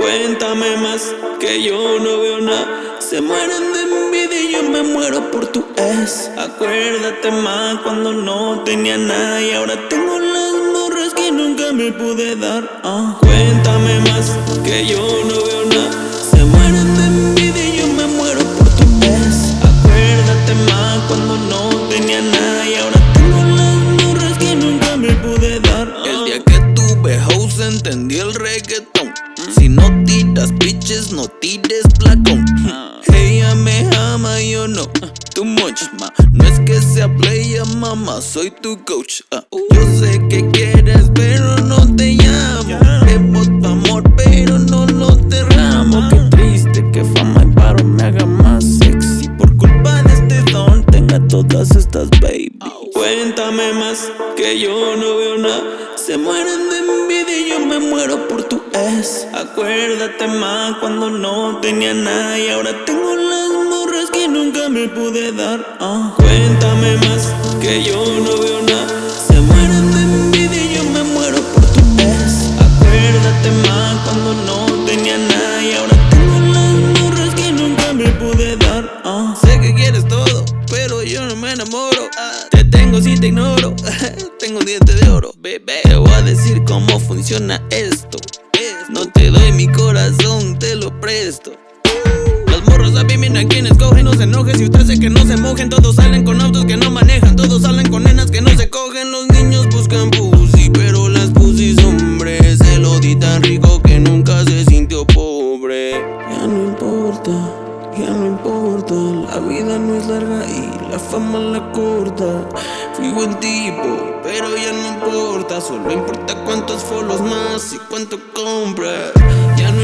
Cuéntame más, que yo no veo nada. Se mueren de envidia y yo me muero por tu ex. Acuérdate más cuando no tenía nada y ahora tengo las morras que nunca me pude dar. Cuéntame más, que yo no veo nada. Se mueren de envidia y yo me muero por tu ex. Acuérdate más cuando no tenía nada y ahora tengo las morras que nunca me pude dar. El día que tuve house entendí el reggaetón. Si no tiras bitches, no tires placón. Ella me ama y yo no, too much, ma. No es que sea playa, mamá, soy tu coach. Yo sé que quieres, pero no te llamo. Debo tu amor, pero no lo derramo. Qué triste que fama y paro me haga más sexy. Por culpa de este don tenga todas estas baby. Cuéntame más, que yo no veo nada. Se mueren de envidia y yo me muero por tu ex. Acuérdate más cuando no tenía nada y ahora tengo las morras que nunca me pude dar. Cuéntame más, que yo no veo nada. Se mueren de envidia y yo me muero por tu ex. Acuérdate más cuando no tenía nada y ahora tengo las morras que nunca me pude dar. Sé que quieres todo, pero yo no me enamoro. Te tengo si te ignoro. Tengo un diente de oro, bebé. Te voy a decir cómo funciona esto. No te doy mi corazón, te lo presto. Los morros adivinan quién escoge, no se enoje. Si usted sé que no se mojen, todos salen con autos que no manejan. Todos salen con nenas que no se cogen. Los niños buscan pussy, pero las pussy hombres. Se lo di tan rico que nunca se sintió pobre. Ya no importa, ya no importa. La vida no es larga y la fama la corta. Fui buen tipo, pero ya no importa. Solo importa cuántos follows más y cuánto compras. Ya no